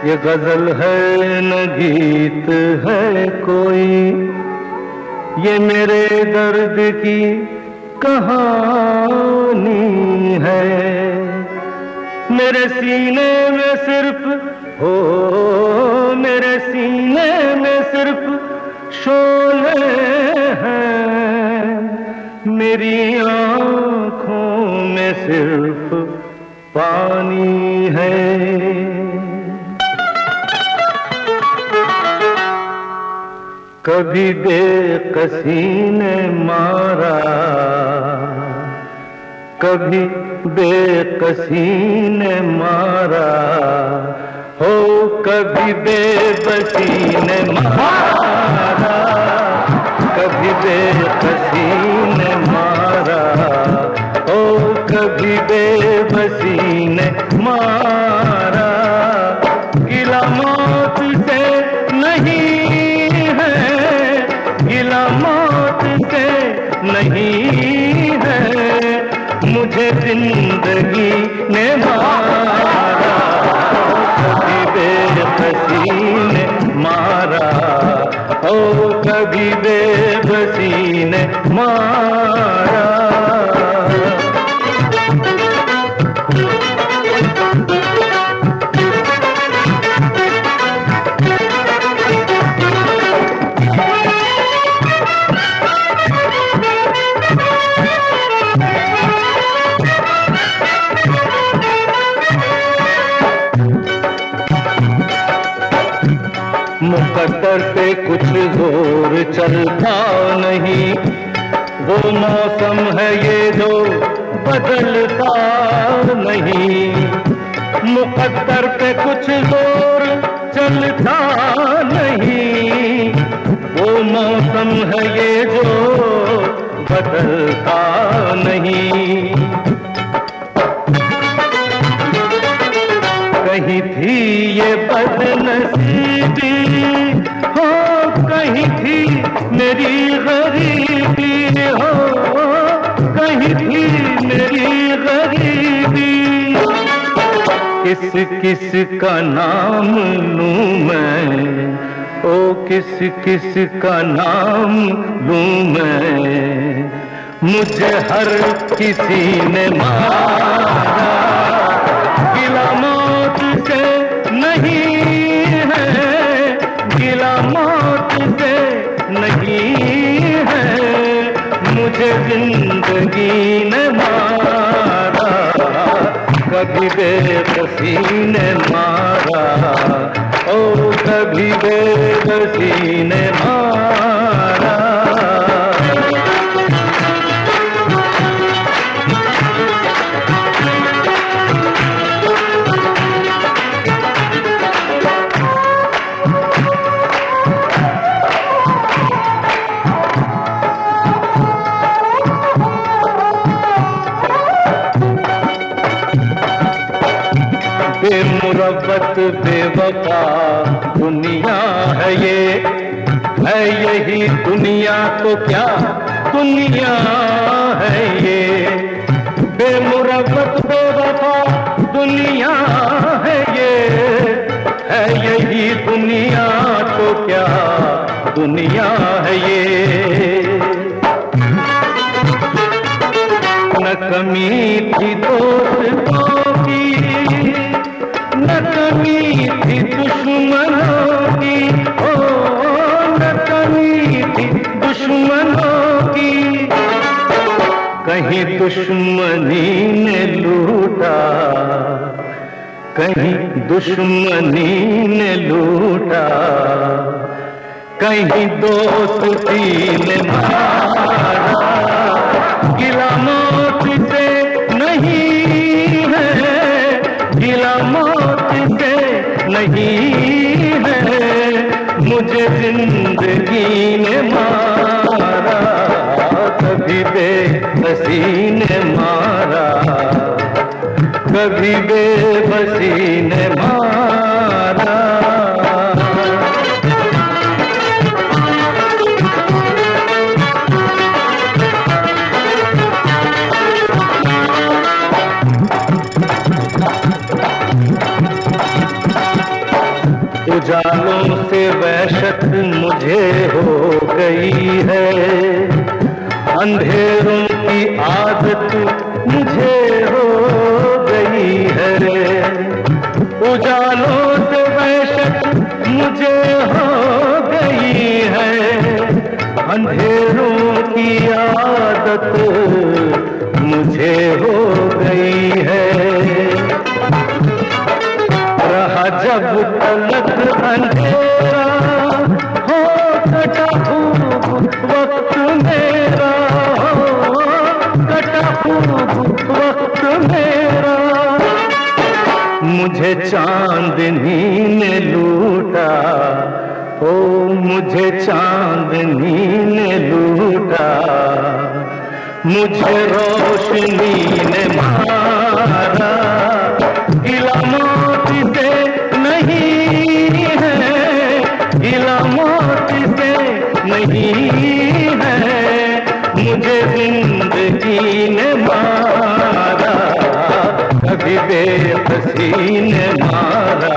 ये गजल है न गीत है कोई, ये मेरे दर्द की कहानी है। मेरे सीने में सिर्फ हो, मेरे सीने में सिर्फ शोले हैं, मेरी आँखों में सिर्फ पानी है। कभी बेकसी ने मारा, कभी बेकसी ने मारा हो, कभी बेबसी ने मारा, कभी बेकसी ने मारा हो, कभी बेबसी ने मारा। गिला मौत से नहीं है, गिला मौत से नहीं है, मुझे जिंदगी ने मारा। कभी बेबसी ने मारा ओ, कभी बेबसी ने मारा। मुकद्दर पे कुछ जोर चलता नहीं, वो मौसम है ये जो बदलता नहीं। मुकद्दर पे कुछ जोर चलता नहीं, वो मौसम है ये जो बदलता नहीं। कहीं थी ये बदनसीबी हो, कहीं थी मेरी गरीबी हो, कहीं थी मेरी गरीबी। किस किस का नाम लूं मैं, ओ किस किस का नाम लूं मैं, मुझे हर किसी ने मारा। गिला मौत से नहीं है, गिला मौत से नहीं है, मुझे जिंदगी ने मारा। कभी बेबसी ने मारा ओ, कभी बेबसी ने मारा। बेमुरब्बत बेवफा दुनिया है ये, है यही दुनिया तो क्या दुनिया है ये। बेमुरब्बत बेवफा दुनिया है ये, है यही दुनिया तो क्या दुनिया है ये। न कमी थी दोस्तों की, न कमी थी दुश्मनों की, ओ न कमी थी दुश्मनों की। कहीं दुश्मनी ने लूटा, कहीं दुश्मनी ने लूटा, कहीं दोस्ती ने मारा। गिला मौत से नहीं है, गिला मौत से नहीं है, मुझे जिंदगी ने मारा। कभी बेबसी ने मारा, कभी बेबसी ने मारा। गई है। अंधेरों की आदत मुझे हो गई है, उजालों से वहशत मुझे हो गई है। अंधेरों की आदत मुझे हो गई है। रहा जब तलक अंधेरा हो कटा खूब वक्त मेरा, हो कटा खूब वक्त मेरा। मुझे चांदनी ने लूटा, ओ मुझे चांदनी ने लूटा। मुझे रोशनी ने मारा, गिला मौत से नहीं है, गिला मौत से नहीं है। मुझे जिंदगी ने मारा, कभी बेबसी ने मारा,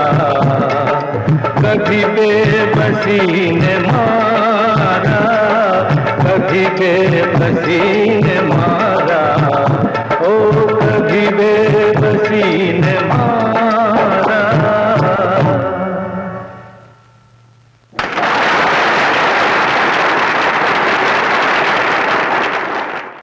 कभी बेबसी ने मारा, कभी बेबसी ने मारा, ओ कभी बेबसी ने